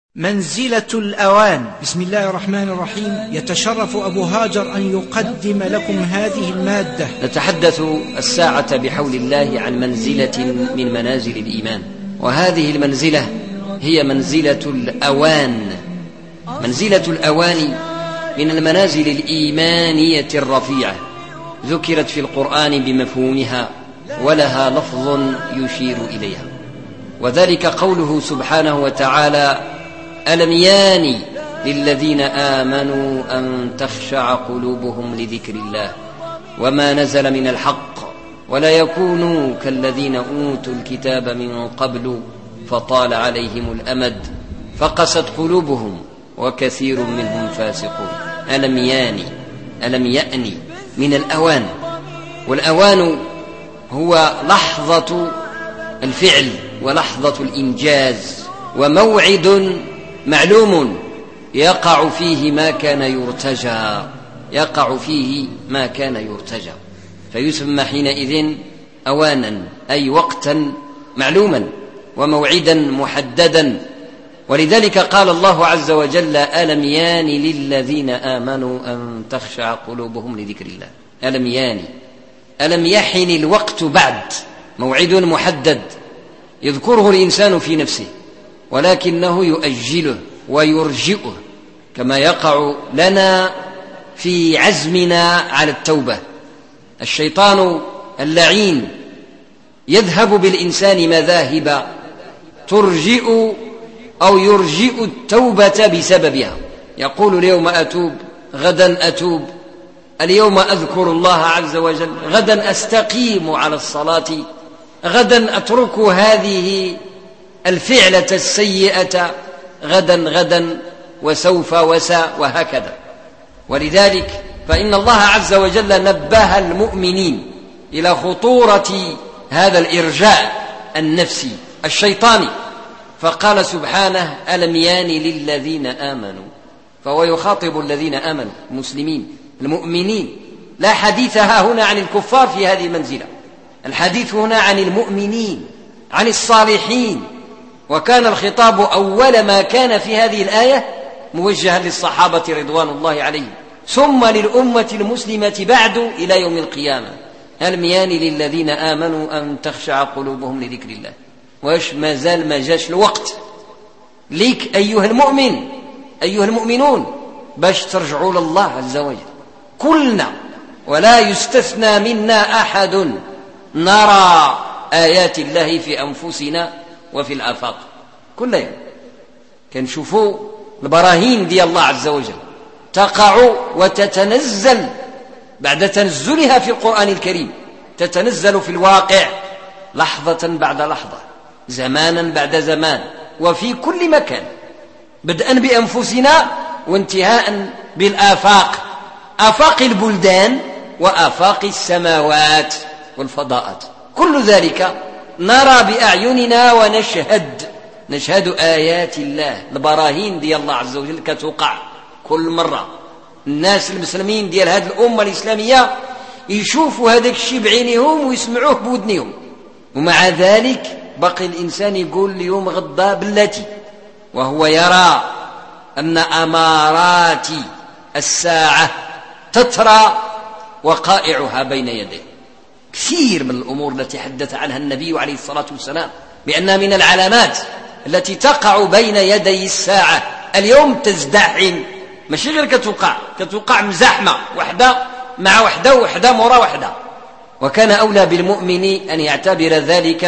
منزلة الأوان. بسم الله الرحمن الرحيم. يتشرف أبو هاجر أن يقدم لكم هذه المادة. نتحدث الساعة بحول الله عن منزلة من منازل الإيمان، وهذه المنزلة هي منزلة الأوان. منزلة الأوان من المنازل الإيمانية الرفيعة، ذكرت في القرآن بمفهومها ولها لفظ يشير إليها، وذلك قوله سبحانه وتعالى: ألم يان للذين آمنوا أن تخشع قلوبهم لذكر الله وما نزل من الحق ولا يكونوا كالذين أوتوا الكتاب من قبل فطال عليهم الأمد فقست قلوبهم وكثير منهم فاسقون. ألم يأن من الأوان، والأوان هو لحظة الفعل ولحظة الإنجاز، وموعد معلوم يقع فيه ما كان يرتجى، فيسمى حينئذ أوانا، أي وقتا معلوما وموعدا محددا. ولذلك قال الله عز وجل: ألم يان للذين آمنوا أن تخشع قلوبهم لذكر الله. ألم يحن الوقت بعد، موعد محدد يذكره الإنسان في نفسه، ولكنه يؤجله ويرجئه، كما يقع لنا في عزمنا على التوبة. الشيطان اللعين يذهب بالإنسان مذاهب ترجئ أو يرجئ التوبة بسببها، يقول: اليوم أتوب، غدا أتوب، اليوم أذكر الله عز وجل، غدا أستقيم على الصلاة، غدا أترك هذه الفعلة السيئة، غدا وسوف وهكذا. ولذلك فإن الله عز وجل نبه المؤمنين إلى خطورة هذا الإرجاء النفسي الشيطاني، فقال سبحانه: ألم يان للذين آمنوا، فهو يخاطب الذين آمنوا، المسلمين المؤمنين. لا حديث هنا عن الكفار في هذه المنزلة، الحديث هنا عن المؤمنين، عن الصالحين. وكان الخطاب أول ما كان في هذه الآية موجها للصحابة رضوان الله عليهم، ثم للأمة المسلمة بعد إلى يوم القيامة. ألم يان للذين آمنوا أن تخشع قلوبهم لذكر الله. وإيش ما زال ما جاش الوقت ليك أيها المؤمن، أيها المؤمنون، باش ترجعوا لله عز وجل كلنا، ولا يستثنى منا أحد، نرى آيات الله في أنفسنا وفي الآفاق كل يوم، كنشوفوا البراهين دي الله عز وجل تقع وتتنزل بعد تنزلها في القرآن الكريم، تتنزل في الواقع لحظة بعد لحظة، زمانا بعد زمان، وفي كل مكان، بدءا بأنفسنا وانتهاء بالآفاق، آفاق البلدان وآفاق السماوات والفضاءات. كل ذلك نرى بأعيننا ونشهد آيات الله، البراهين دي الله عز وجل كتوقع كل مرة. الناس المسلمين ديال هذه الأمة الإسلامية يشوفوا هذاك الشيء بعينهم ويسمعوه بودنهم، ومع ذلك بقي الإنسان يقول اليوم غدا بالتي، وهو يرى أن أمارات الساعة تترى وقائعها بين يديه. كثير من الأمور التي حدث عنها النبي عليه الصلاة والسلام بأنها من العلامات التي تقع بين يدي الساعة اليوم تزدحم، ماشي غير كتوقع مزاحمة، وحدة مع وحدة وحدة مرا وحدة. وكان أولى بالمؤمن أن يعتبر ذلك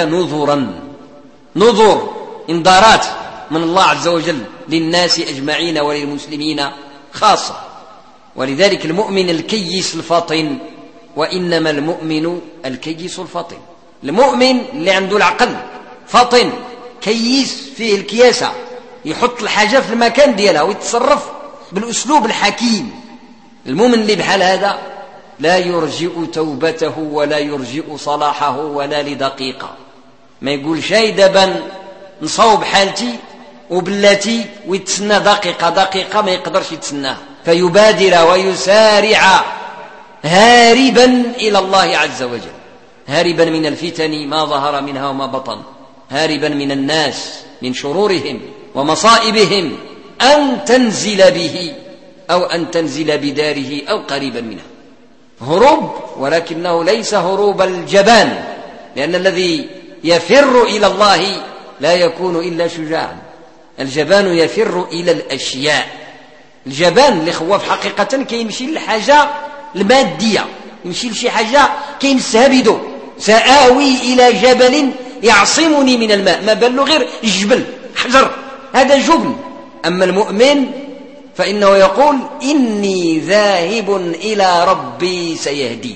نذر انذارات من الله عز وجل للناس أجمعين وللمسلمين خاصة. ولذلك المؤمن الكيس الفطن، وإنما المؤمن الكيس الفطن، المؤمن اللي عنده العقل فطن كيس، فيه الكياسة، يحط الحاجة في المكان ديالها ويتصرف بالأسلوب الحكيم. المؤمن اللي بحال هذا لا يرجئ توبته ولا يرجئ صلاحه ولا لدقيقة، ما يقول شيء دابا نصوب حالتي وبلاتي ويتسنى دقيقة ما يقدرش يتسناها، فيبادر ويسارع هاربا إلى الله عز وجل، هاربا من الفتن ما ظهر منها وما بطن، هاربا من الناس من شرورهم ومصائبهم أن تنزل به أو أن تنزل بداره أو قريبا منها. هروب، ولكنه ليس هروب الجبان، لأن الذي يفر إلى الله لا يكون إلا شجاعا. الجبان يفر إلى الأشياء. الجبان اللي خواف حقيقة كيمشي للحاجة المادية، يمشي لشي حاجة كينسهبدو، سآوي إلى جبل يعصمني من الماء، ما بل غير الجبل حجر، هذا جبن. أما المؤمن فإنه يقول إني ذاهب إلى ربي سيهدين.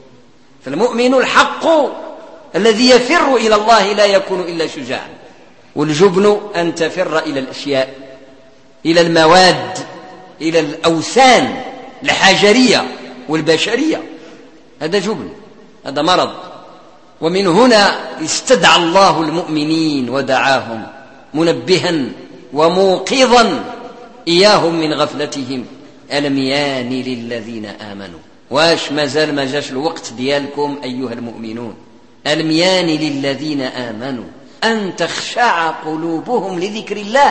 فالمؤمن الحق الذي يفر إلى الله لا يكون إلا شجاعا. والجبن أن تفر إلى الأشياء، إلى المواد، إلى الأوثان الحجرية والبشرية، هذا جبن، هذا مرض. ومن هنا استدعى الله المؤمنين ودعاهم منبها وموقظا إياهم من غفلتهم: ألم يان للذين آمنوا. واش مازال ما جاش الوقت ديالكم أيها المؤمنون؟ ألم يان للذين آمنوا أن تخشع قلوبهم لذكر الله،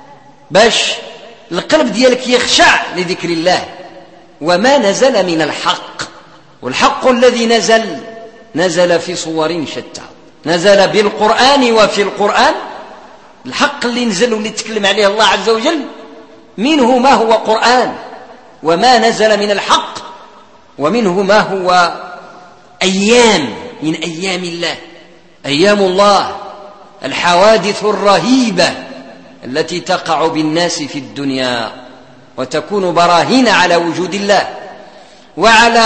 باش القلب ديالك يخشع لذكر الله وما نزل من الحق. والحق الذي نزل في صور شتى، نزل بالقرآن وفي القرآن. الحق اللي نزل واللي تكلم عليه الله عز وجل منه ما هو قرآن وما نزل من الحق، ومنه ما هو أيام من أيام الله، أيام الله، الحوادث الرهيبة التي تقع بالناس في الدنيا وتكون براهين على وجود الله وعلى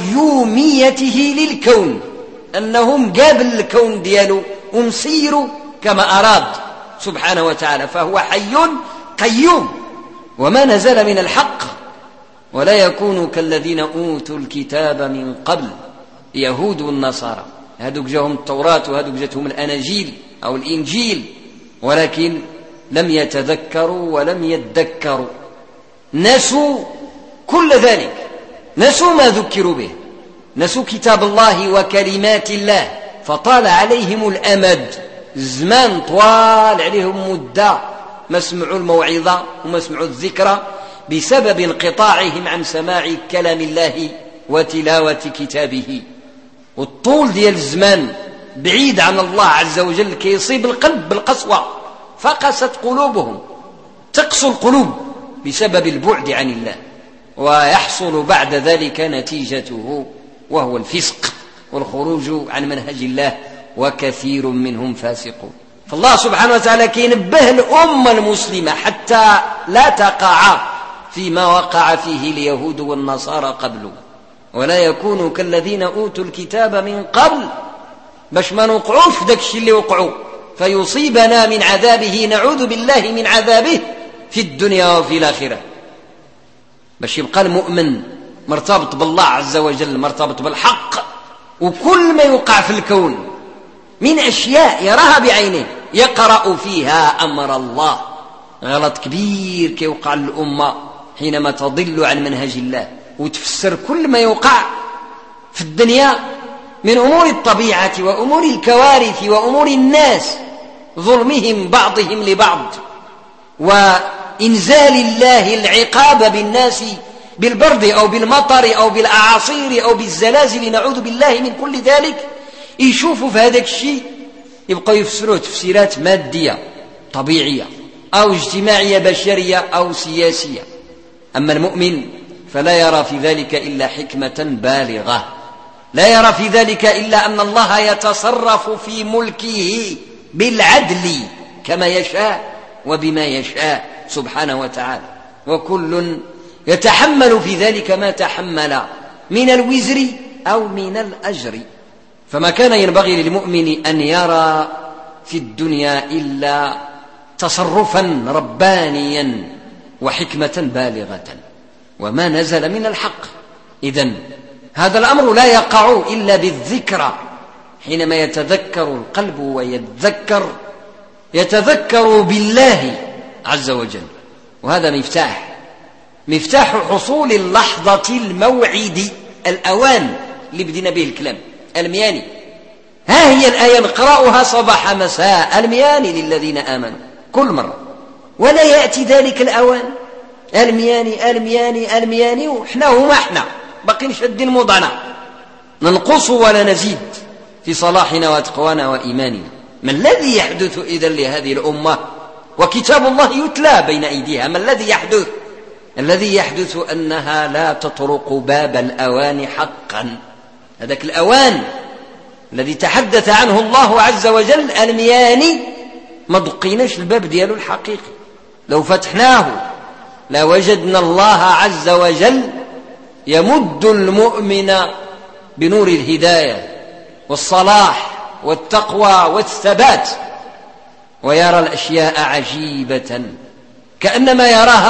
قيوميته للكون، أنهم قابل الكون دياله ومسير كما أراد سبحانه وتعالى، فهو حي قيوم. وما نزل من الحق، ولا يكونوا كالذين أوتوا الكتاب من قبل، يهود والنصارى، هذوك جاهم التوراة وهذوك جاتهم الأناجيل أو الإنجيل، ولكن لم يتذكروا ولم يدكروا، نسوا كل ذلك، نسوا ما ذكروا به، نسوا كتاب الله وكلمات الله، فطال عليهم الأمد، الزمان طوال عليهم مدة ما سمعوا الموعظة وما سمعوا الذكرى بسبب انقطاعهم عن سماع كلام الله وتلاوة كتابه. والطول ديال الزمان بعيد عن الله عز وجل كيصيب القلب بالقسوة، فقست قلوبهم، تقسو القلوب بسبب البعد عن الله، ويحصل بعد ذلك نتيجته وهو الفسق والخروج عن منهج الله، وكثير منهم فاسقون. فالله سبحانه وتعالى كينبه الأمة المسلمة حتى لا تقع فيما وقع فيه اليهود والنصارى قبل، ولا يكونوا كالذين أوتوا الكتاب من قبل، باش ما نوقعوش في داك الشيء اللي وقعوا فيصيبنا من عذابه، نعوذ بالله من عذابه في الدنيا وفي الآخرة. باش يبقى المؤمن مرتبط بالله عز وجل، مرتبط بالحق، وكل ما يوقع في الكون من أشياء يراها بعينه يقرأ فيها أمر الله. غلط كبير كيوقع للأمة حينما تضل عن منهج الله وتفسر كل ما يوقع في الدنيا من أمور الطبيعة وأمور الكوارث وأمور الناس، ظلمهم بعضهم لبعض، وإنزال الله العقاب بالناس بالبرد أو بالمطر أو بالأعاصير أو بالزلازل، نعوذ بالله من كل ذلك. يشوفوا في هذا الشيء يبقوا يفسروه تفسيرات مادية طبيعية أو اجتماعية بشرية أو سياسية. أما المؤمن فلا يرى في ذلك إلا حكمة بالغة، لا يرى في ذلك إلا أن الله يتصرف في ملكه بالعدل كما يشاء وبما يشاء سبحانه وتعالى، وكل يتحمل في ذلك ما تحمل من الوزر أو من الأجر. فما كان ينبغي للمؤمن أن يرى في الدنيا إلا تصرفا ربانيا وحكمة بالغة وما نزل من الحق. إذن هذا الأمر لا يقع إلا بالذكرى، حينما يتذكر القلب يتذكر بالله عز وجل. وهذا مفتاح حصول اللحظة الموعد، الأوان اللي بدينا به الكلام، المياني. ها هي الآية نقرأها صباح مساء، المياني للذين آمنوا كل مرة، ولا يأتي ذلك الأوان المياني وإحنا هما إحنا باقين شادين موضعنا، ننقص ولا نزيد في صلاحنا وتقوانا وإيماننا. ما الذي يحدث إذن لهذه الأمة وكتاب الله يتلى بين أيديها؟ ما الذي يحدث؟ الذي يحدث أنها لا تطرق باب الأوان حقا. هذاك الأوان الذي تحدث عنه الله عز وجل المياني ما دقيناش الباب دياله الحقيقي. لو فتحناه لوجدنا الله عز وجل يمد المؤمن بنور الهداية والصلاح والتقوى والثبات، ويرى الأشياء عجيبة كأنما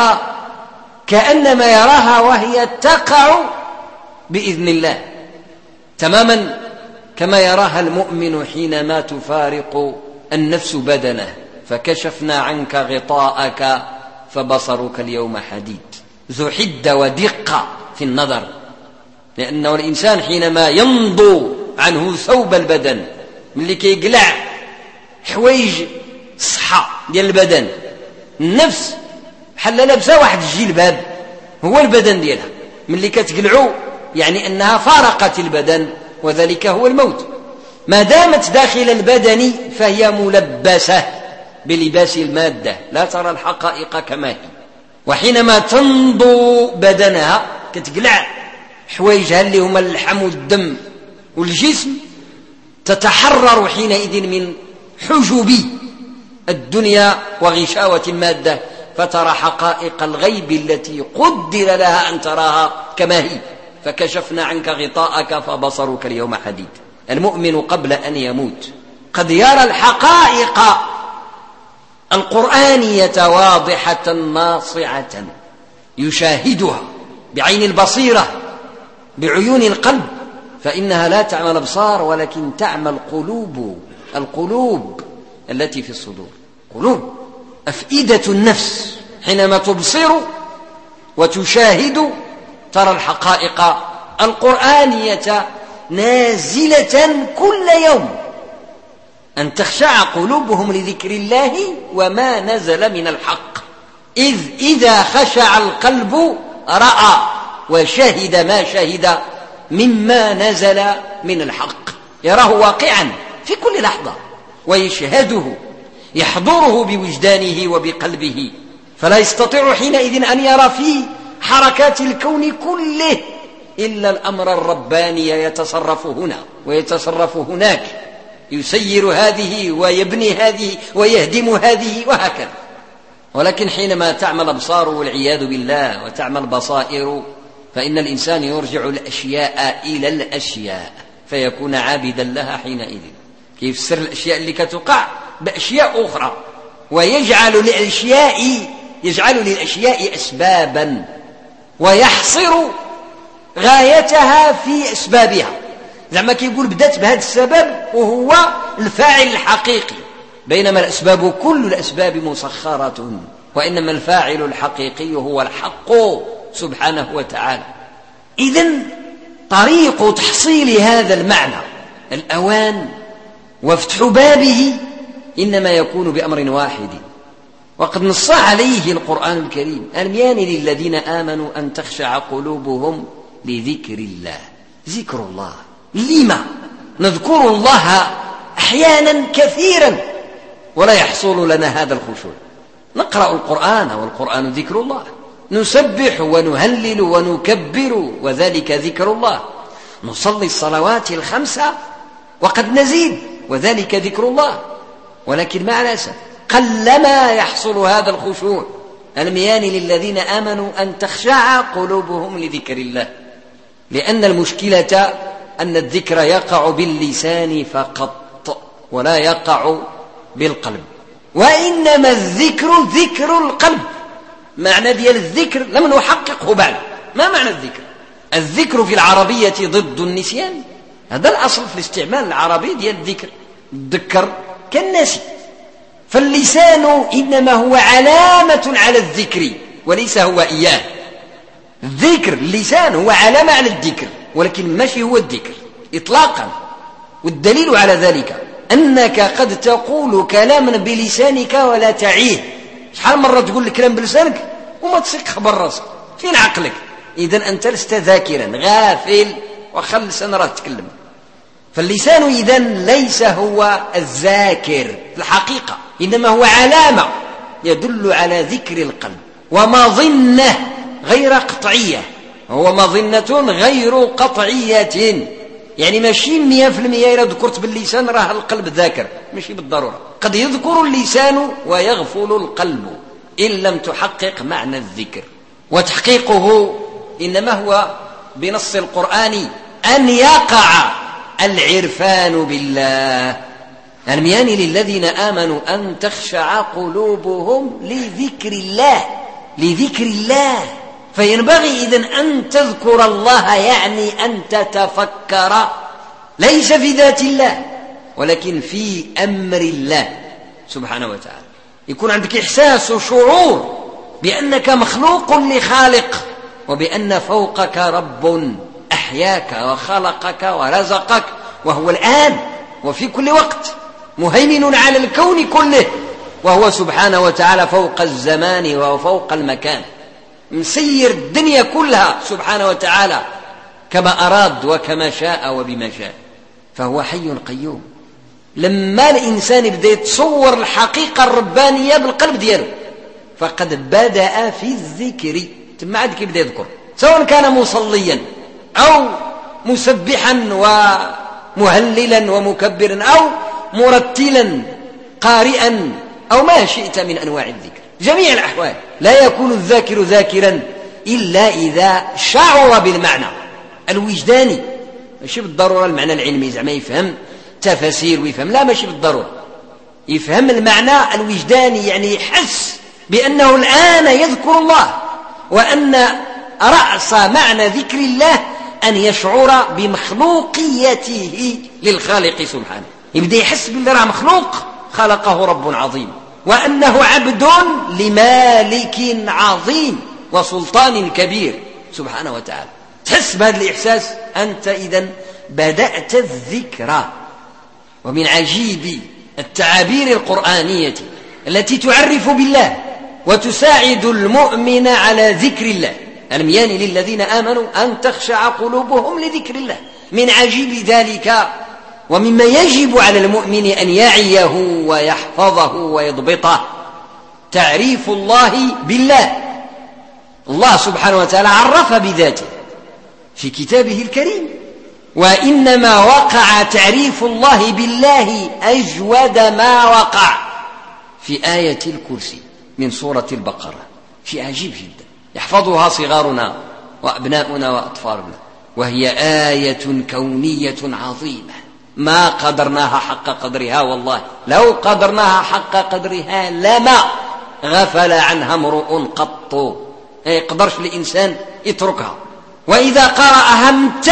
يراها وهي تقع بإذن الله، تماما كما يراها المؤمن حينما تفارق النفس بدنه. فكشفنا عنك غطاءك فبصرك اليوم حديد. ذو حدة ودقة في النظر، لأنه الإنسان حينما ينضو عنه ثوب البدن ملي كيقلع حوايج الصحة ديال البدن، النفس بحال لابسه واحد الجلباب هو البدن ديالها، ملي كتقلعو يعني أنها فارقت البدن، وذلك هو الموت. ما دامت داخل البدن فهي ملبسة بلباس المادة، لا ترى الحقائق كما هي. وحينما تنضو بدنها كتقلع حوايجها اللي هما اللحم والدم والجسم، تتحرر حينئذ من حجب الدنيا وغشاوة المادة، فترى حقائق الغيب التي قدر لها أن تراها كما هي. فكشفنا عنك غطاءك فبصرك اليوم حديد. المؤمن قبل أن يموت قد يرى الحقائق القرآنية واضحة ناصعة، يشاهدها بعين البصيرة بعيون القلب، فإنها لا تعمل الأبصار ولكن تعمل القلوب التي في الصدور، قلوب أفئدة النفس. حينما تبصر وتشاهد ترى الحقائق القرآنية نازلة كل يوم، أن تخشع قلوبهم لذكر الله وما نزل من الحق. إذا خشع القلب رأى وشهد ما شهد مما نزل من الحق، يراه واقعا في كل لحظة ويشهده، يحضره بوجدانه وبقلبه، فلا يستطيع حينئذ أن يرى في حركات الكون كله إلا الأمر الرباني يتصرف هنا ويتصرف هناك، يسير هذه ويبني هذه ويهدم هذه وهكذا. ولكن حينما تعمل أبصار والعياذ بالله وتعمل بصائر، فإن الإنسان يرجع الأشياء إلى الأشياء فيكون عابدا لها حينئذ. كيف سر الأشياء اللي كتقع بأشياء أخرى، ويجعل للأشياء أسبابا ويحصر غايتها في أسبابها. زعما كيقول بدأت بهذا السبب وهو الفاعل الحقيقي، بينما الأسباب كل الأسباب مسخرة، وإنما الفاعل الحقيقي هو الحق سبحانه وتعالى. إذن طريق تحصيل هذا المعنى الأوان وفتح بابه إنما يكون بأمر واحد، وقد نص عليه القرآن الكريم: الميان للذين آمنوا أن تخشع قلوبهم لذكر الله. ذكر الله، لما نذكر الله أحيانا كثيرا ولا يحصل لنا هذا الخشوع؟ نقرأ القرآن والقرآن ذكر الله، نسبح ونهلل ونكبر وذلك ذكر الله، نصلي الصلوات الخمسة وقد نزيد وذلك ذكر الله. ولكن مع الأسف قلما يحصل هذا الخشوع. الميان للذين آمنوا أن تخشع قلوبهم لذكر الله، لأن المشكلة أن الذكر يقع باللسان فقط ولا يقع بالقلب، وإنما الذكر ذكر القلب. معنى ديال الذكر لم نحققه بعد. ما معنى الذكر؟ الذكر في العربية ضد النسيان، هذا الأصل في الاستعمال العربي ديال الذكر، الذكر كالنسي. فاللسان إنما هو علامة على الذكر وليس هو إياه. الذكر اللسان هو علامة على الذكر، ولكن ماشي هو الذكر إطلاقا. والدليل على ذلك أنك قد تقول كلاما بلسانك ولا تعيه شحال مرة تقول الكلام بلسانك وما تسيق خبر راسك، فين عقلك؟ إذن أنت لست ذاكرا، غافل، وخل اللسان راه تكلم. فاللسان إذن ليس هو الذاكر في الحقيقة، إنما هو علامة يدل على ذكر القلب، ومظنة غير قطعية، هو مظنة غير قطعية، يعني ماشي 100% إذا ذكرت باللسان راه القلب ذاكر، ماشي بالضرورة. قد يذكر اللسان ويغفل القلب إن لم تحقق معنى الذكر، وتحقيقه إنما هو بنص القرآن أن يقع العرفان بالله. الميان للذين آمنوا أن تخشع قلوبهم لذكر الله، لذكر الله. فينبغي إذن أن تذكر الله، يعني أن تتفكر ليس في ذات الله ولكن في أمر الله سبحانه وتعالى. يكون عندك إحساس وشعور بأنك مخلوق لخالق، وبأن فوقك رب أحياك وخلقك ورزقك، وهو الآن وفي كل وقت مهيمن على الكون كله، وهو سبحانه وتعالى فوق الزمان وفوق المكان، مسير الدنيا كلها سبحانه وتعالى كما أراد وكما شاء وبما شاء. فهو حي قيوم. لما الإنسان بدأ يتصور الحقيقة الربانية بالقلب دياله فقد بدأ في الذكر، ثم عاد كيبدأ يذكر، سواء كان مصليا أو مسبحا ومهللا ومكبرا أو مرتلا قارئا أو ما شئت من أنواع الذكر. جميع الأحوال لا يكون الذاكر ذاكرا إلا إذا شعر بالمعنى الوجداني، ماشي بالضرورة المعنى العلمي زعما يفهم تفاسير ويفهم، لا ماشي بالضرورة، يفهم المعنى الوجداني، يعني يحس بأنه الآن يذكر الله، وأن رأس معنى ذكر الله أن يشعر بمخلوقيته للخالق سبحانه، يبدأ يحس بالله راه مخلوق خلقه رب عظيم، وأنه عبد لمالك عظيم وسلطان كبير سبحانه وتعالى. تحس بهذا الإحساس أنت إذن بدأت الذكرى. ومن عجيب التعابير القرآنية التي تعرف بالله وتساعد المؤمن على ذكر الله، الميان للذين آمنوا أن تخشع قلوبهم لذكر الله. من عجيب ذلك ومما يجب على المؤمن أن يعيه ويحفظه ويضبطه تعريف الله بالله. الله سبحانه وتعالى عرف بذاته في كتابه الكريم، وإنما وقع تعريف الله بالله أجود ما وقع في آية الكرسي من سورة البقرة، شيء عجيب جدا يحفظها صغارنا وأبناؤنا وأطفالنا، وهي آية كونية عظيمة ما قدرناها حق قدرها، والله لو قدرناها حق قدرها لما غفل عنها امرؤ قط، ما يقدرش الإنسان يتركها. وإذا قرأها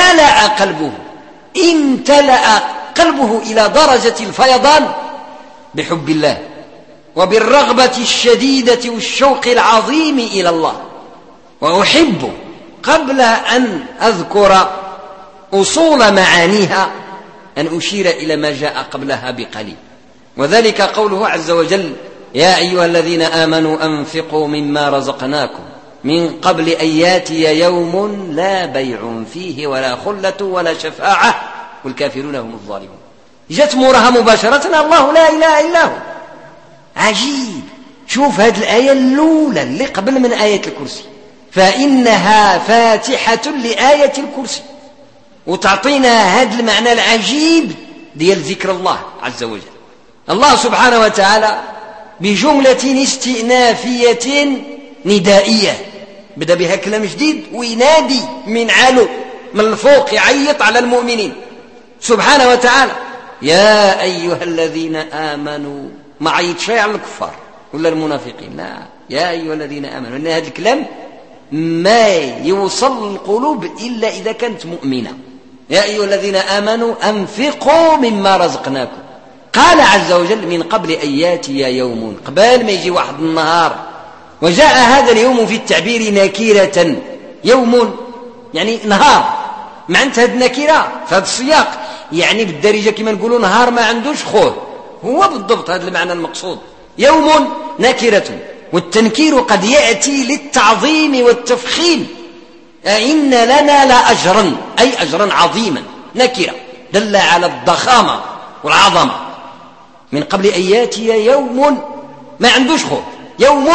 امتلأ قلبه إلى درجة الفيضان بحب الله وبالرغبة الشديدة والشوق العظيم إلى الله. وأحب قبل أن أذكر أصول معانيها أن أشير إلى ما جاء قبلها بقليل، وذلك قوله عز وجل: يا أيها الذين آمنوا أنفقوا مما رزقناكم من قبل أن ياتي يوم لا بيع فيه ولا خلة ولا شفاعة والكافرون هم الظالمون. جت مرها مباشرة الله لا إله إلا هو. عجيب، شوف هذه الآية الأولى اللي قبل من آية الكرسي، فإنها فاتحة لآية الكرسي، وتعطينا هذا المعنى العجيب ديال ذكر الله عز وجل. الله سبحانه وتعالى بجملة استئنافية ندائية بدأ بها كلام جديد وينادي من علو من الفوق، يعيط على المؤمنين سبحانه وتعالى: يا أيها الذين آمنوا. ما عيط شيء على الكفار ولا المنافقين، لا، يا أيها الذين آمنوا، لأن هذا الكلام ما يوصل القلوب إلا إذا كانت مؤمنة. يا أيها الذين آمنوا أنفقوا مما رزقناكم. قال عز وجل: من قبل أن ياتي يوم، قبل ما يجي واحد النهار. وجاء هذا اليوم في التعبير نكيرة، يوم يعني نهار، معناتها هذه النكيرة في هذا السياق يعني بالدارجة كما نقولوا نهار ما عندوش خوه، هو بالضبط هذا المعنى المقصود. يوم نكرة والتنكير قد يأتي للتعظيم والتفخيم. أئن لنا لأجرا، أي أجرا عظيما، نكرة دل على الضخامة والعظمة. من قبل أن يأتي يوم ما عندوش خير، يوم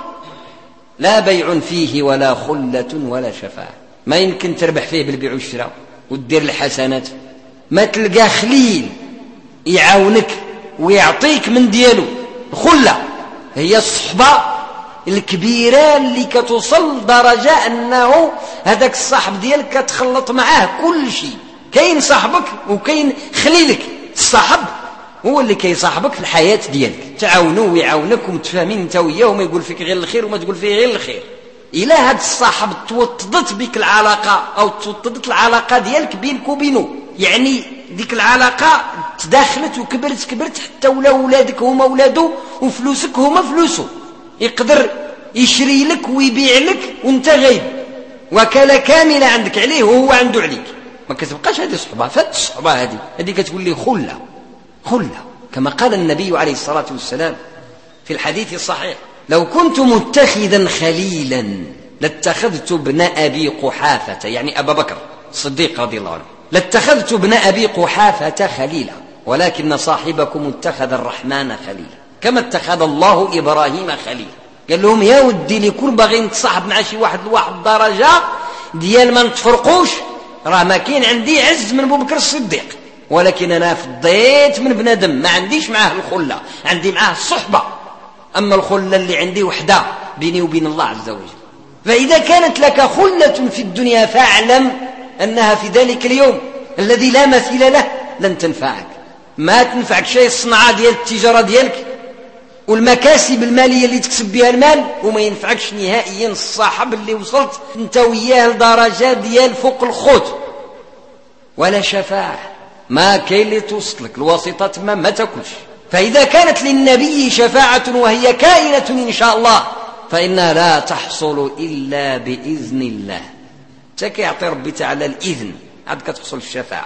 لا بيع فيه ولا خلة ولا شفاعة. ما يمكن تربح فيه بالبيع والشراء وتدير الحسنات، ما تلقى خليل يعاونك ويعطيك من دياله. الخلة هي الصحبة الكبيرة اللي كتوصل درجة أنه هذاك الصاحب ديالك كتخلط معاه كل شيء. كاين صاحبك وكاين خليلك. الصاحب هو اللي كيصاحبك في الحياة ديالك، تعاونوا ويعاونك ومتفاهمين انت وياه وما يقول فيك غير الخير وما تقول فيه غير الخير. إلى هذا الصاحب توطدت بك العلاقة أو توطدت العلاقة ديالك بينك وبينه، يعني ديك العلاقة تداخلت وكبرت حتى ولا ولادك هما ولاده وفلوسك هما فلوسه. يقدر يشري لك ويبيع لك وانت غيب، وكالة كاملة عندك عليه وهو عنده عليك. ما كتبقاش هذه صحبة. فات الصحبة هذه كتقول لي خلة، كما قال النبي عليه الصلاة والسلام في الحديث الصحيح: لو كنت متخذا خليلا لاتخذت ابن أبي قحافة، يعني أبا بكر الصديق رضي الله عنه، لاتخذت ابن أبي قحافة خليلا، ولكن صاحبكم اتخذ الرحمن خليلا كما اتخذ الله إبراهيم خليلا. قال لهم يا ودي اللي كل باغي نتصاحب مع شي واحد لواحد درجة ديال ما نتفرقوش، راه ما كاين عندي عز من أبو بكر الصديق، ولكن أنا فضيت من بنادم ما عنديش معاه الخلة، عندي معاه الصحبة. أما الخلة اللي عندي وحدة بيني وبين الله عز وجل. فإذا كانت لك خلة في الدنيا فاعلم أنها في ذلك اليوم الذي لا مثيل له لن تنفعك. ما تنفعك شيء الصناعة ديال التجارة ديالك والمكاسب المالية اللي تكسب بها المال، وما ينفعكش نهائيا الصاحب اللي وصلت انت وياه لدرجة ديال فوق الخوت. ولا شفاعة، ما كاين اللي توصلك، الواسطة ما تاكلش. فإذا كانت للنبي شفاعة وهي كائنة إن شاء الله فإنها لا تحصل إلا بإذن الله. تكيعطي ربي تعالى الإذن عاد كتحصل الشفاعة.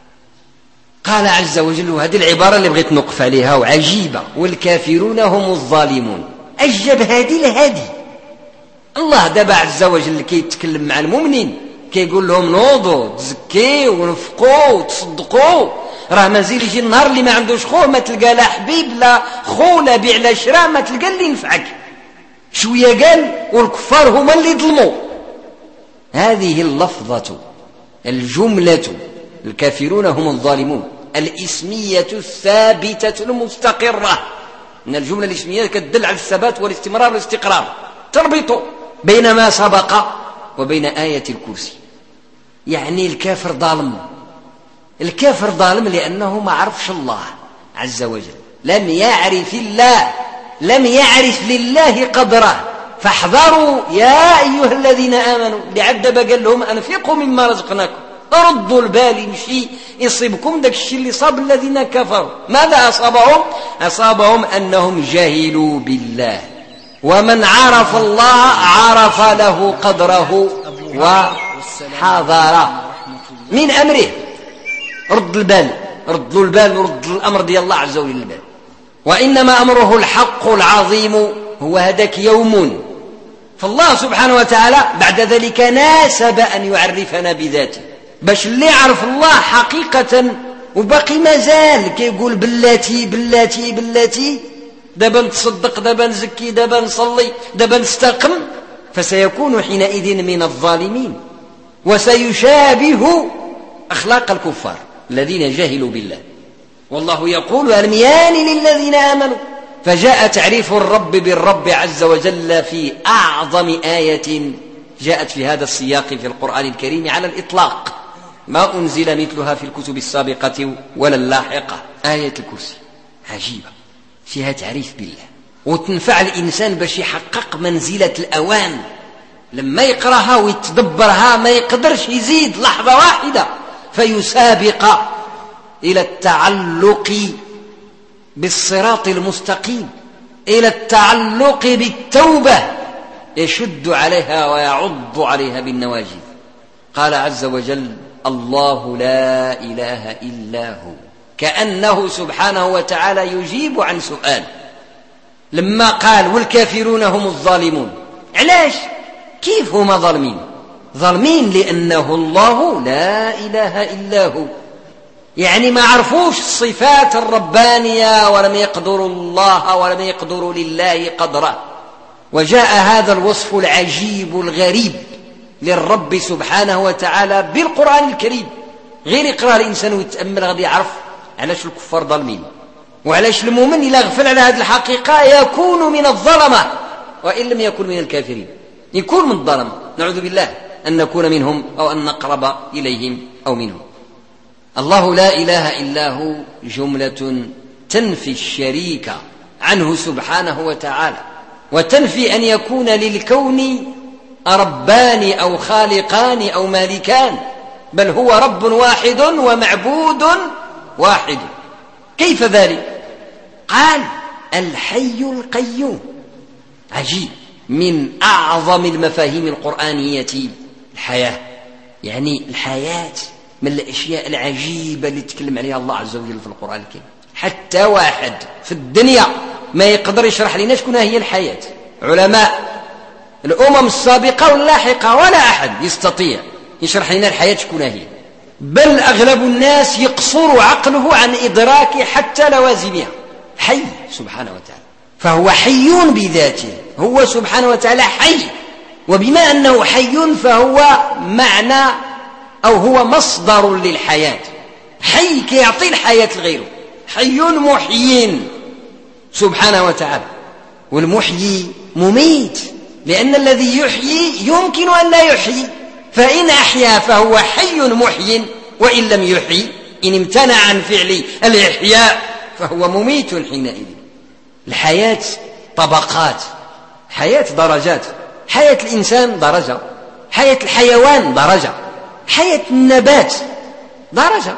قال عز وجل، وهذه العبارة اللي بغيت نوقف عليها وعجيبة: والكافرون هم الظالمون. أجب هذه لهذه. الله دابا عز وجل كيتكلم مع المؤمنين كيقول لهم نوضوا تزكيوا ونفقوا وتصدقوا، راه مازال يجي النهار اللي ما عندوش خوه ما تلقى لا حبيب لا خو لا بيع لا شراء، ما تلقى اللي ينفعك. شوية قال والكفار هما اللي ظلموا. هذه اللفظة الجملة الكافرون هم الظالمون الإسمية الثابتة المستقرة. إن الجملة الإسمية كتدل على الثبات والاستمرار والاستقرار، تربط بين ما سبق وبين آية الكرسي. يعني الكافر ظالم، الكافر ظالم لأنه ما عرفش الله عز وجل، لم يعرف الله، لم يعرف لله قدره. فاحذروا يا أيها الذين آمنوا. لعدب قال لهم أنفقوا مما رزقناكم، ردوا البال يمشي يصيبكم داك الشيء اللي صاب الذين كفروا. ماذا أصابهم؟ أصابهم أنهم جهلوا بالله، ومن عرف الله عرف له قدره وحذره من أمره. رد البال، ردوا البال ورد الأمر ديال الله عز وجل البال. وإنما أمره الحق العظيم هو هذاك يوم. فالله سبحانه وتعالى بعد ذلك ناسب أن يعرفنا بذاته باش اللي يعرف الله حقيقة وباقي مازال كيقول بلاتي بلاتي بلاتي، دابا نتصدق، دابا نزكي، دابا نصلي، دابا نستقم، فسيكون حينئذ من الظالمين وسيشابه أخلاق الكفار الذين جهلوا بالله. والله يقول ألم يان للذين آمنوا. فجاء تعريف الرب بالرب عز وجل في أعظم آية جاءت في هذا السياق في القرآن الكريم على الإطلاق، ما أنزل مثلها في الكتب السابقة ولا اللاحقة. آية الكرسي عجيبة، فيها تعريف بالله وتنفع الإنسان باش يحقق منزلة الأوان. لما يقرأها ويتدبرها ما يقدرش يزيد لحظة واحدة فيسابق إلى التعلق بالصراط المستقيم، إلى التعلق بالتوبة، يشد عليها ويعض عليها بالنواجذ. قال عز وجل: الله لا إله إلا هو، كأنه سبحانه وتعالى يجيب عن سؤال. لما قال والكافرون هم الظالمون. علاش؟ كيف هما ظالمين لأنه الله لا إله إلا هو، يعني ما عرفوش الصفات الربانية ولم يقدروا الله ولم يقدروا لله قدره. وجاء هذا الوصف العجيب الغريب للرب سبحانه وتعالى بالقرآن الكريم. غير يقرأ الإنسان ويتأمل غادي يعرف علاش الكفار ظالمين، وعلاش المؤمن إلا غفل على هذه الحقيقة يكون من الظلمة، وإن لم يكن من الكافرين يكون من الظلمة. نعوذ بالله أن نكون منهم أو أن نقرب إليهم أو منهم. الله لا إله إلا هو جملة تنفي الشريك عنه سبحانه وتعالى، وتنفي أن يكون للكون ربان أو خالقان أو مالكان، بل هو رب واحد ومعبود واحد. كيف ذلك؟ قال الحي القيوم. عجيب، من أعظم المفاهيم القرآنية الحياة، يعني الحياة من الأشياء العجيبة اللي تكلم عليها الله عز وجل في القرآن الكريم. حتى واحد في الدنيا ما يقدر يشرح لنا شكون هي الحياة، علماء الأمم السابقة واللاحقة ولا أحد يستطيع يشرح لنا الحياة شكون هي، بل أغلب الناس يقصر عقله عن إدراك حتى لوازمها. حي سبحانه وتعالى، فهو حي بذاته، هو سبحانه وتعالى حي، وبما أنه حي فهو معنى أو هو مصدر للحياة. حي كيعطي الحياة لغيره، حي محيي سبحانه وتعالى، والمحيي مميت، لأن الذي يحيي يمكن أن لا يحيي، فإن أحيا فهو حي محيي، وإن لم يحيي إن امتنع عن فعل الإحياء فهو مميت حينئذ. الحياة طبقات، حياة درجات، حياة الإنسان درجة، حياة الحيوان درجة، حياة النبات درجة،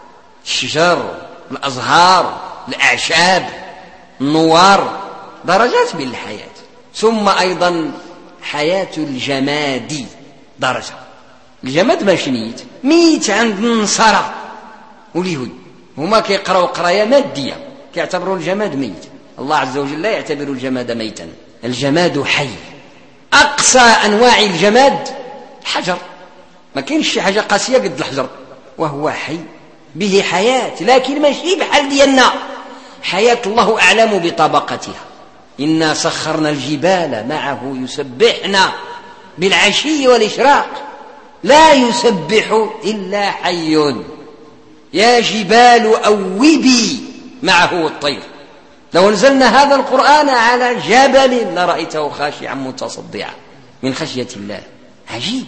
الشجر، الأزهار، الأعشاب، النوار، درجات من الحياة. ثم أيضا حياة الجماد درجة. الجماد ماشي ميت عند النصارى واليهود، هما كيقراو قراية مادية، كيعتبروا الجماد ميت. الله عز وجل لا يعتبر الجماد ميتا، الجماد حي. أقصى أنواع الجماد الحجر، ما كاينش شي حاجة قاسية قد الحجر، وهو حي به حياة، لكن ماشي بحال ديالنا. حياة الله أعلم بطبقتها. إنا سخرنا الجبال معه يسبحنا بالعشي والإشراق، لا يسبح إلا حي. يا جبال أوبي معه الطير. لو نزلنا هذا القرآن على جبل لرأيته خاشعا متصدعا من خشية الله. عجيب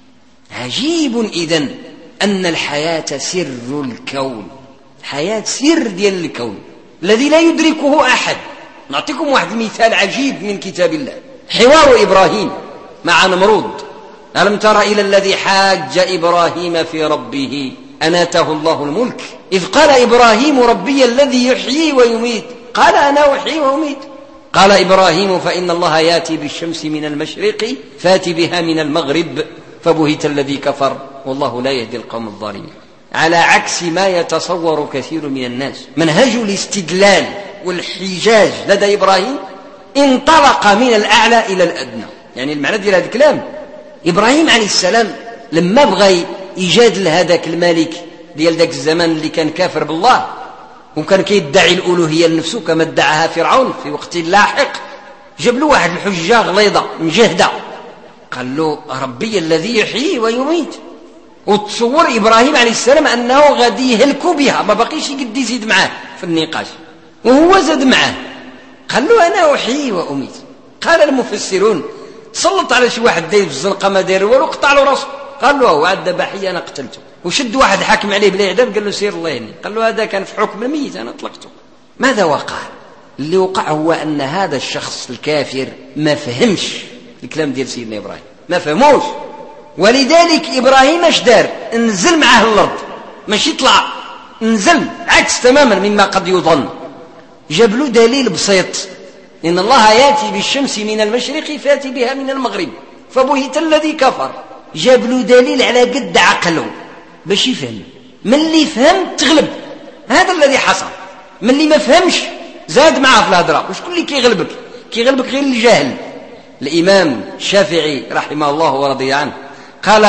عجيب إذن أن الحياة سر الكون، حياة سر ديال الكون الذي لا يدركه أحد. نعطيكم واحد المثال عجيب من كتاب الله. حوار إبراهيم مع نمرود. ألم تر إلى الذي حاج إبراهيم في ربه أن آتاه الله الملك إذ قال إبراهيم ربي الذي يحيي ويميت قال أنا أحيي وأميت. قال إبراهيم فإن الله يأتي بالشمس من المشرق فات بها من المغرب فبهت الذي كفر والله لا يهدي القوم الظالمين. على عكس ما يتصور كثير من الناس، منهج الاستدلال والحجاج لدى إبراهيم انطلق من الأعلى إلى الأدنى. يعني المعنى ديال هذا الكلام، إبراهيم عليه السلام لما بغى يجادل هذاك الملك ديال ذاك الزمان اللي كان كافر بالله وكان كيدعي الألوهية لنفسه كما ادعاها فرعون في وقت لاحق، جاب له واحد الحجة غليظة مجهدة، قال له ربي الذي يحيي ويميت. وتصور إبراهيم عليه السلام أنه غادي يهلكوا بها، ما بقيش يقد يزيد معاه في النقاش، وهو زاد معاه قال له أنا أحيي وأميت. قال المفسرون سلط على شي واحد داير الزنقة ما داير والو قطع له راسه، قال له هو عاد ذبحي أنا قتلته. وشد واحد حاكم عليه بالإعدام قال له سير الله يهني، قال له هذا كان في حكم الميت أنا أطلقته. ماذا وقع؟ اللي وقع هو أن هذا الشخص الكافر ما فهمش الكلام ديال سيدنا إبراهيم، ما فهموش. ولذلك إبراهيم اش دار؟ نزل معاه الأرض، ماشي طلع، نزل عكس تماما مما قد يظن. جاب له دليل بسيط، إن الله يأتي بالشمس من المشرق فاتي بها من المغرب فبهت الذي كفر. جاب له دليل على قد عقله باش يفهم. من اللي فهم تغلب، هذا الذي حصل. من اللي ما فهمش زاد معاه في الهضرة. وشكون اللي كيغلبك غير الجهل. الإمام الشافعي رحمه الله ورضي عنه قال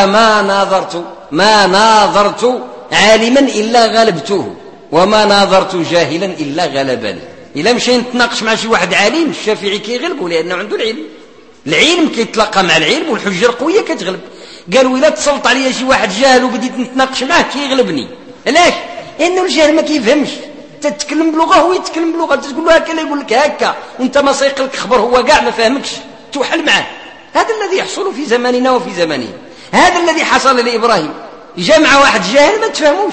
ما ناظرت عالما إلا غلبته وما ناظرت جاهلا إلا غلبني. إلا مشي نتناقش مع شي واحد عالم الشافعي كيغلبه لأنه عنده العلم كيتلقى مع العلم والحجة القوية كتغلب. قالوا إلا تسلط عليا شي واحد جاهل وبديت نتناقش معه كيغلبني. علاش؟ لأنه الجاهل ما كيفهمش. تتكلم بلغة هو يتكلم بلغة، تقول له هكا يقول لك هكا، وانت ما سيق لك خبر هو كاع ما فهمكش توحل معه. هذا الذي يحصل في زماننا وفي زمانه. هذا الذي حصل لإبراهيم. جاء مع واحد جاهل ما تفهموش.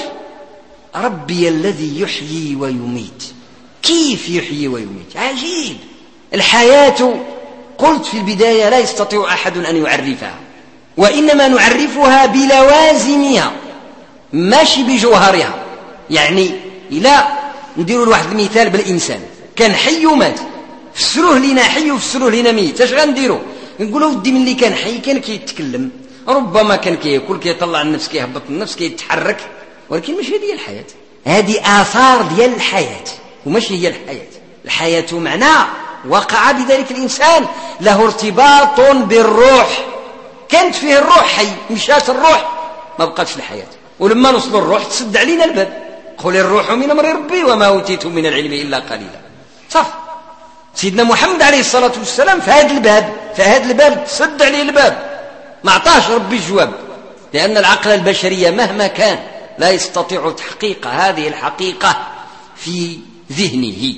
ربي الذي يحيي ويميت. كيف يحيي ويميت؟ عجيب. الحياة قلت في البداية لا يستطيع أحد أن يعرفها، وإنما نعرفها بلوازمها ماشي بجوهرها. يعني إلا نديروا لواحد المثال بالإنسان كان حي ومات، فسروه لنا حي وفسروه لنا ميت، اش غنديروا؟ نقولوا ودي من اللي كان حي كان كيتكلم، ربما كان كياكل كيطلع النفس كيهبط النفس كيتحرك، ولكن مش هذه الحياة. هذه آثار ديال الحياة وماشي هي الحياة. الحياة معناه وقع بذلك الإنسان له ارتباط بالروح، كانت فيه الروح حي، مشات الروح ما بقاتش الحياة. ولما نوصل الروح تسد علينا الباب، قل الروح من أمر ربي وما أوتيتم من العلم إلا قليلا. صف سيدنا محمد عليه الصلاة والسلام في هذا الباب تسد عليه الباب، ما عطاش ربي الجواب، لأن العقل البشري مهما كان لا يستطيع تحقيق هذه الحقيقة في ذهنه.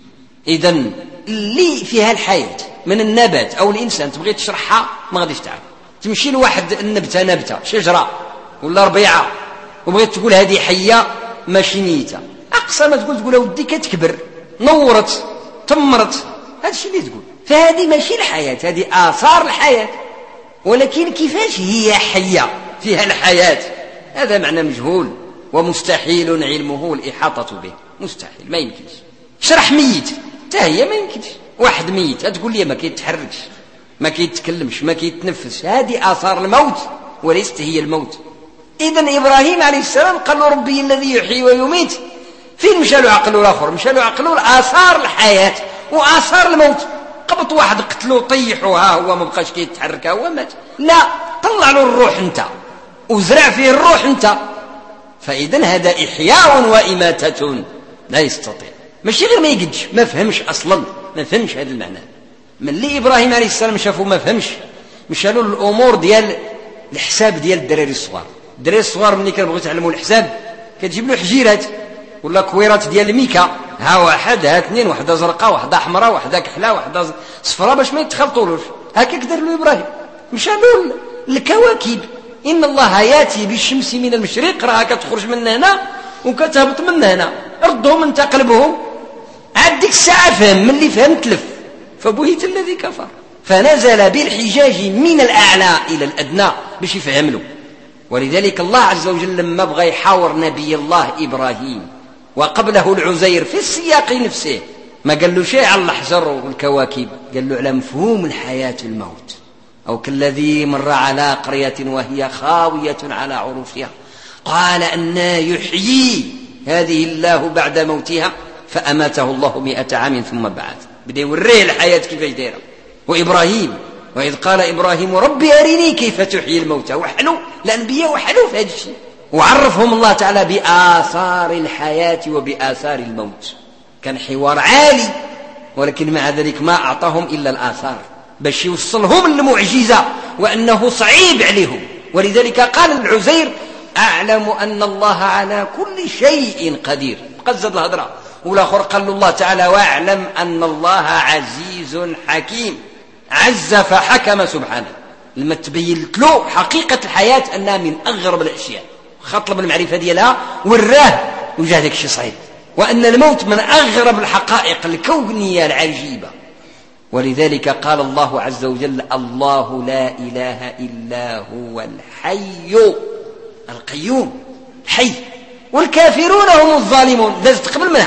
إذن اللي فيها الحياة من النبات أو الإنسان تبغي تشرحها ما غاديش تعرف. تمشي لواحد النبتة شجرة ولا ربيعة وبغيت تقول هذه حية ماشي ميتة، أقصى ما تقول ودي كتكبر نورت تمرت، هذا الشيء اللي تقول. فهذه ماشي الحياة، هذه آثار الحياة، ولكن كيفاش هي حية فيها الحياة هذا معنى مجهول ومستحيل علمه والإحاطة به. مستحيل، ما يمكنش. شرح ميت هي ما يمكنش. واحد ميت تقول لي ما كيتحركش ما كيتكلمش ما كيتنفس، هذه آثار الموت وليست هي الموت. إذن إبراهيم عليه السلام قال له ربي الذي يحيي ويميت. فين مشى له عقله الآخر؟ مشى له عقله آثار الحياة وآثار الموت. قبط واحد قتلوه طيحوا ها هو ما بقاش كيتحرك هو مات. لا، طلع له الروح انت وزرع فيه الروح انت. فإذن هذا إحياء وإماتة لا يستطيع. ماشي غير ما يقدش، ما فهمش أصلا، ما فهمش هذا المعنى. من اللي إبراهيم عليه السلام شافوا ما فهمش، مشى له الأمور ديال الحساب ديال الدراري الصغار. الدراري الصغار ملي كانوا بغيو يتعلموا الحساب كتجيب له حجيرات ولا كويرات ديال الميكا، ها واحد ها اثنين، واحده زرقاء واحده حمراء واحده كحله واحده صفراء باش ما يتخلطولوش. هكاك دار له ابراهيم. مشى له الكواكب، ان الله ياتي بالشمس من المشرق، راها كتخرج من هنا وكتهبط من هنا، ردهم انت قلبهم. عاد ديك الساعه فهم، من اللي فهم تلف، فبهت الذي كفر. فنزل بالحجاج من الاعلى الى الادنى باش يفهم له. ولذلك الله عز وجل لما بغى يحاور نبي الله إبراهيم وقبله العزير في السياق نفسه ما قال له شيء على الأحجار والكواكب، قال له على مفهوم الحياة الموت. أو كالذي مر على قرية وهي خاوية على عروشها قال أنى يحيي هذه الله بعد موتها فأماته الله 100 عام ثم بعث. بدأ يوريه الحياة كيفاش دايره. وإبراهيم وإذ قال إبراهيم ربي أرني كيف تحيي الموتى، وحلو الأنبياء وحلو في هذا الشيء، وعرفهم الله تعالى بآثار الحياة وبآثار الموت. كان حوار عالي، ولكن مع ذلك ما أعطاهم إلا الآثار باش يوصلهم المعجزة وأنه صعيب عليهم. ولذلك قال العزير أعلم أن الله على كل شيء قدير. قد زاد الهضرة. والآخر قال الله تعالى واعلم أن الله عزيز حكيم. عز فحكم سبحانه. لما تبينت له حقيقة الحياة أنها من أغرب الأشياء، خطلب المعرفة ديالها وراه وجه ذاك الشيء صعيب، وأن الموت من أغرب الحقائق الكونية العجيبة. ولذلك قال الله عز وجل الله لا إله إلا هو الحي القيوم، حي. والكافرون هم الظالمون، لازم قبل منها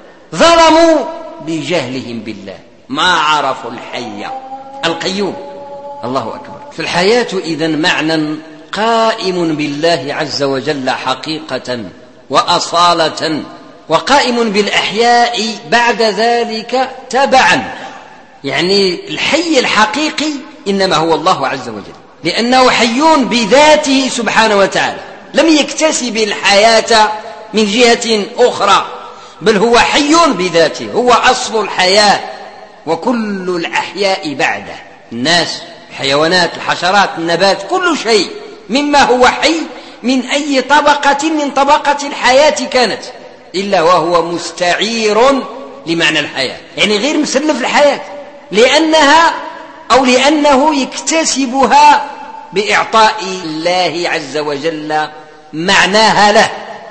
ظلموا بجهلهم بالله، ما عرفوا الحي القيوم. الله أكبر. في الحياة إذن معنى قائم بالله عز وجل حقيقة وأصالة وقائم بالأحياء بعد ذلك تبعا، يعني الحي الحقيقي إنما هو الله عز وجل، لأنه حي بذاته سبحانه وتعالى، لم يكتسب الحياة من جهة أخرى، بل هو حي بذاته، هو أصل الحياة، وكل الأحياء بعده، الناس، الحيوانات، الحشرات، النبات، كل شيء مما هو حي من أي طبقة من طبقة الحياة كانت، إلا وهو مستعير لمعنى الحياة، يعني غير مسلف الحياة، لأنها أو لأنه يكتسبها بإعطاء الله عز وجل معناها له،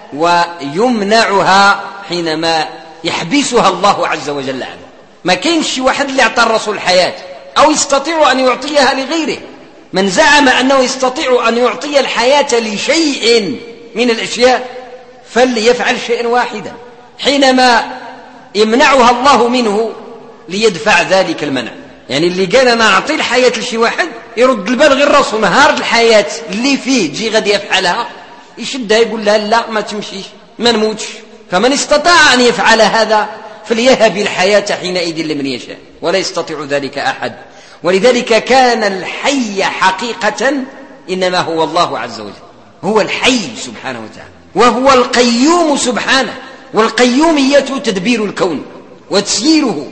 ويمنعها حينما يحبسها الله عز وجل عنه. ما كاينش شي واحد اللي اعطى الرسول الحياة أو يستطيع أن يعطيها لغيره. من زعم أنه يستطيع أن يعطي الحياة لشيء من الأشياء فليفعل شيئا واحدا، حينما يمنعها الله منه ليدفع ذلك المنع. يعني اللي قال أنا أعطي الحياة لشي واحد يرد البال غير راسه، نهار الحياة اللي فيه تجي غادي يفعلها يشدها يقول لها لا ما تمشيش ما نموتش. فمن استطاع أن يفعل هذا فليهب الحياة حينئذ لمن يشاء، ولا يستطيع ذلك أحد. ولذلك كان الحي حقيقة إنما هو الله عز وجل، هو الحي سبحانه وتعالى، وهو القيوم سبحانه. والقيومية تدبير الكون وتسييره،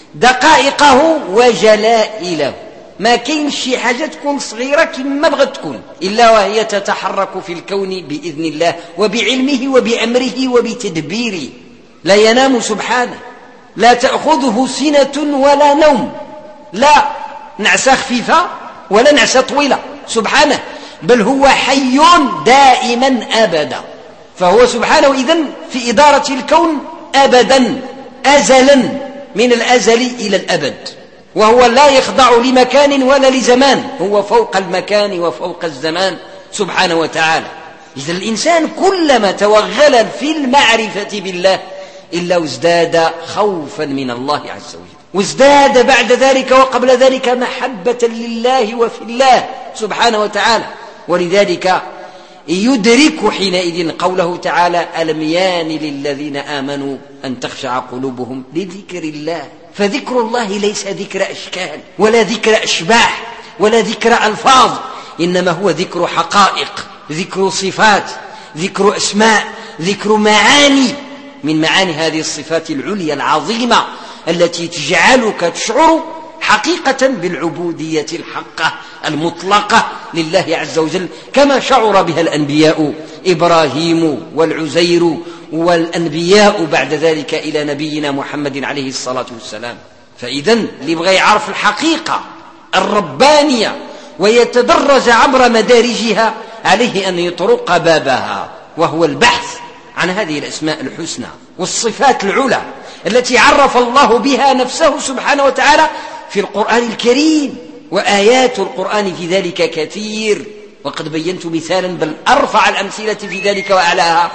دقائقه وجلائله. ما كاين شي حاجة تكون صغيرة كما بغت تكون إلا وهي تتحرك في الكون بإذن الله وبعلمه وبأمره وبتدبيره. لا ينام سبحانه، لا تأخذه سنة ولا نوم، لا نعسة خفيفة ولا نعسة طويلة سبحانه، بل هو حي دائما أبدا. فهو سبحانه إذن في إدارة الكون أبدا أزلا، من الأزل إلى الأبد، وهو لا يخضع لمكان ولا لزمان، هو فوق المكان وفوق الزمان سبحانه وتعالى. إذن الإنسان كلما توغل في المعرفة بالله إلا وازداد خوفا من الله عز وجل، وازداد بعد ذلك وقبل ذلك محبة لله وفي الله سبحانه وتعالى. ولذلك يدرك حينئذ قوله تعالى ألم يان للذين آمنوا أن تخشع قلوبهم لذكر الله. فذكر الله ليس ذكر أشكال ولا ذكر أشباح ولا ذكر ألفاظ، إنما هو ذكر حقائق، ذكر صفات، ذكر أسماء، ذكر معاني من معاني هذه الصفات العليا العظيمة التي تجعلك تشعر حقيقة بالعبودية الحقة المطلقة لله عز وجل، كما شعر بها الأنبياء إبراهيم والعزير والأنبياء بعد ذلك إلى نبينا محمد عليه الصلاة والسلام. فإذن اللي بغى يعرف الحقيقة الربانية ويتدرج عبر مدارجها عليه أن يطرق بابها، وهو البحث عن هذه الأسماء الحسنى والصفات العلى التي عرف الله بها نفسه سبحانه وتعالى في القرآن الكريم. وآيات القرآن في ذلك كثير، وقد بينت مثالا بل أرفع الأمثلة في ذلك وأعلاها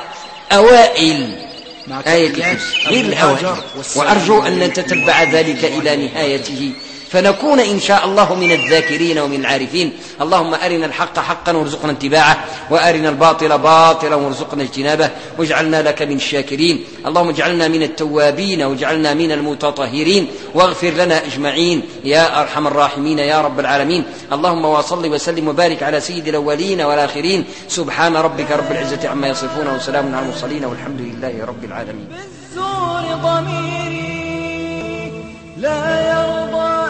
أوائل آية الكرسي غير الأوائل، وأرجو أن نتتبع ذلك إلى نهايته فنكون إن شاء الله من الذاكرين ومن العارفين. اللهم أرنا الحق حقا وارزقنا اتباعه، وأرنا الباطل باطلا وارزقنا اجتنابه، واجعلنا لك من الشاكرين. اللهم اجعلنا من التوابين واجعلنا من المتطهرين، واغفر لنا أجمعين يا أرحم الراحمين يا رب العالمين. اللهم وصل وسلم وبارك على سيد الأولين والآخرين. سبحان ربك رب العزة عما يصفون وسلام على المرسلين والحمد لله رب العالمين. بالزور ضميري لا يرضى